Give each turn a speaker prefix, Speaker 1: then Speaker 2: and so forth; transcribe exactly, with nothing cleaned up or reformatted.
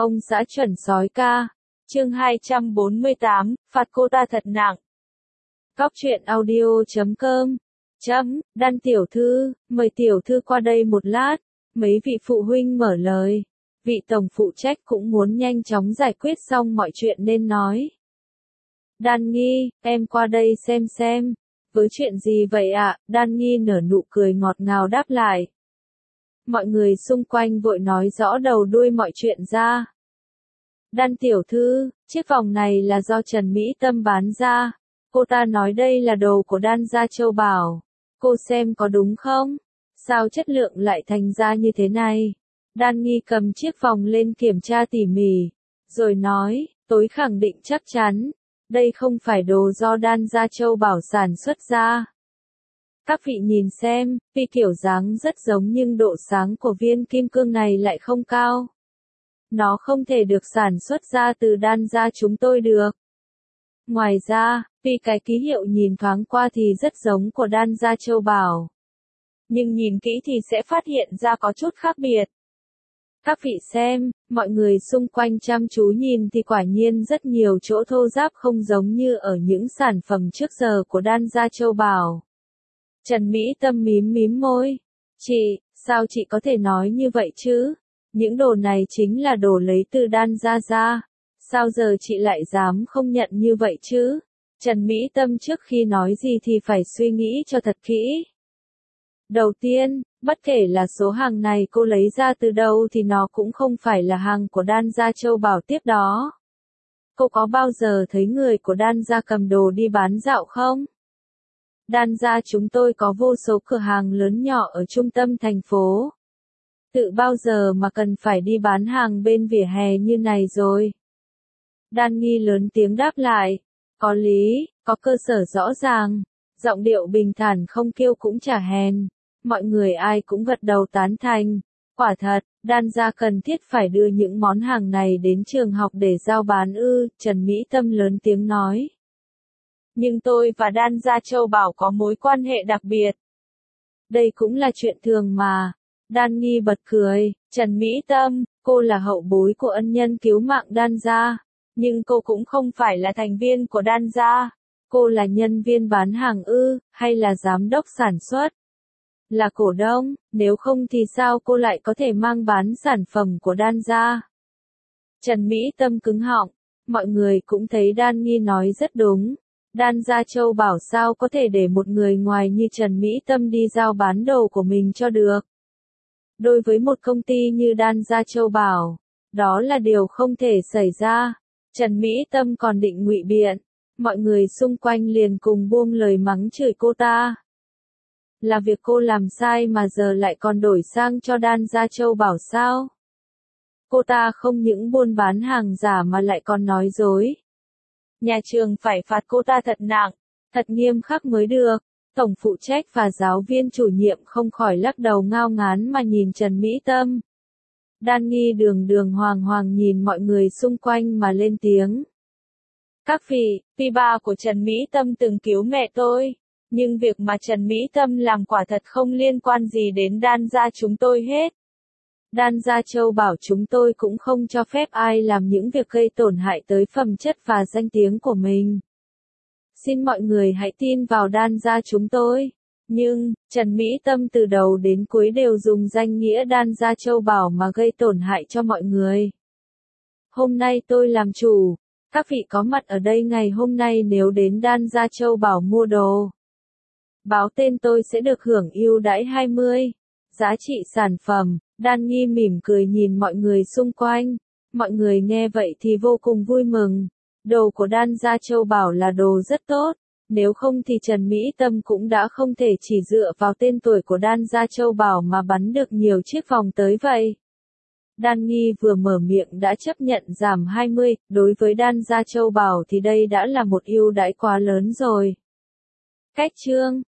Speaker 1: Ông xã chuẩn sói ca. Chương hai trăm bốn mươi tám, phạt cô ta thật nặng. Cóc truyện audio chấm com. Chấm, Đan tiểu thư, mời tiểu thư qua đây một lát. Mấy vị phụ huynh mở lời. Vị tổng phụ trách cũng muốn nhanh chóng giải quyết xong mọi chuyện nên nói. Đan Nghi, em qua đây xem xem. Với chuyện gì vậy ạ? À? Đan Nghi nở nụ cười ngọt ngào đáp lại. Mọi người xung quanh vội nói rõ đầu đuôi mọi chuyện ra. Đan tiểu thư, chiếc vòng này là do Trần Mỹ Tâm bán ra. Cô ta nói đây là đồ của Đan gia Châu Bảo. Cô xem có đúng không? Sao chất lượng lại thành ra như thế này? Đan Nghi cầm chiếc vòng lên kiểm tra tỉ mỉ. Rồi nói, tôi khẳng định chắc chắn. Đây không phải đồ do Đan gia Châu Bảo sản xuất ra. Các vị nhìn xem, vì kiểu dáng rất giống nhưng độ sáng của viên kim cương này lại không cao. Nó không thể được sản xuất ra từ Đan gia chúng tôi được. Ngoài ra, vì cái ký hiệu nhìn thoáng qua thì rất giống của Đan gia Châu Bảo. Nhưng nhìn kỹ thì sẽ phát hiện ra có chút khác biệt. Các vị xem, mọi người xung quanh chăm chú nhìn thì quả nhiên rất nhiều chỗ thô ráp không giống như ở những sản phẩm trước giờ của Đan gia Châu Bảo. Trần Mỹ Tâm mím mím môi. Chị, sao chị có thể nói như vậy chứ? Những đồ này chính là đồ lấy từ Đan gia ra. Sao giờ chị lại dám không nhận như vậy chứ? Trần Mỹ Tâm trước khi nói gì thì phải suy nghĩ cho thật kỹ. Đầu tiên, bất kể là số hàng này cô lấy ra từ đâu thì nó cũng không phải là hàng của Đan gia Châu Bảo tiếp đó. Cô có bao giờ thấy người của Đan gia cầm đồ đi bán dạo không? Đan gia chúng tôi có vô số cửa hàng lớn nhỏ ở trung tâm thành phố. Tự bao giờ mà cần phải đi bán hàng bên vỉa hè như này rồi? Đan Nghi lớn tiếng đáp lại. Có lý, có cơ sở rõ ràng. Giọng điệu bình thản không kiêu cũng chả hèn. Mọi người ai cũng gật đầu tán thành. Quả thật, Đan gia cần thiết phải đưa những món hàng này đến trường học để giao bán ư, Trần Mỹ Tâm lớn tiếng nói. Nhưng tôi và Đan gia Châu Bảo có mối quan hệ đặc biệt. Đây cũng là chuyện thường mà. Đan Nghi bật cười, Trần Mỹ Tâm, cô là hậu bối của ân nhân cứu mạng Đan gia. Nhưng cô cũng không phải là thành viên của Đan gia. Cô là nhân viên bán hàng ư, hay là giám đốc sản xuất? Là cổ đông, nếu không thì sao cô lại có thể mang bán sản phẩm của Đan gia? Trần Mỹ Tâm cứng họng, mọi người cũng thấy Đan Nghi nói rất đúng. Đan gia Châu Bảo sao có thể để một người ngoài như Trần Mỹ Tâm đi giao bán đồ của mình cho được. Đối với một công ty như Đan gia Châu Bảo, đó là điều không thể xảy ra. Trần Mỹ Tâm còn định ngụy biện, mọi người xung quanh liền cùng buông lời mắng chửi cô ta. Là việc cô làm sai mà giờ lại còn đổi sang cho Đan gia Châu Bảo sao? Cô ta không những buôn bán hàng giả mà lại còn nói dối. Nhà trường phải phạt cô ta thật nặng, thật nghiêm khắc mới được. Tổng phụ trách và giáo viên chủ nhiệm không khỏi lắc đầu ngao ngán mà nhìn Trần Mỹ Tâm. Đan Nghi đường đường hoàng hoàng nhìn mọi người xung quanh mà lên tiếng. Các vị, vì ba của Trần Mỹ Tâm từng cứu mẹ tôi, nhưng việc mà Trần Mỹ Tâm làm quả thật không liên quan gì đến Đan gia chúng tôi hết. Đan gia Châu Bảo chúng tôi cũng không cho phép ai làm những việc gây tổn hại tới phẩm chất và danh tiếng của mình. Xin mọi người hãy tin vào Đan gia chúng tôi. Nhưng, Trần Mỹ Tâm từ đầu đến cuối đều dùng danh nghĩa Đan gia Châu Bảo mà gây tổn hại cho mọi người. Hôm nay tôi làm chủ, các vị có mặt ở đây ngày hôm nay nếu đến Đan gia Châu Bảo mua đồ, báo tên tôi sẽ được hưởng ưu đãi hai mươi. Giá trị sản phẩm. Đan Nghi mỉm cười nhìn mọi người xung quanh. Mọi người nghe vậy thì vô cùng vui mừng. Đồ của Đan gia Châu Bảo là đồ rất tốt. Nếu không thì Trần Mỹ Tâm cũng đã không thể chỉ dựa vào tên tuổi của Đan gia Châu Bảo mà bắn được nhiều chiếc vòng tới vậy. Đan Nghi vừa mở miệng đã chấp nhận giảm hai mươi. Đối với Đan gia Châu Bảo thì đây đã là một ưu đãi quá lớn rồi. Cách chương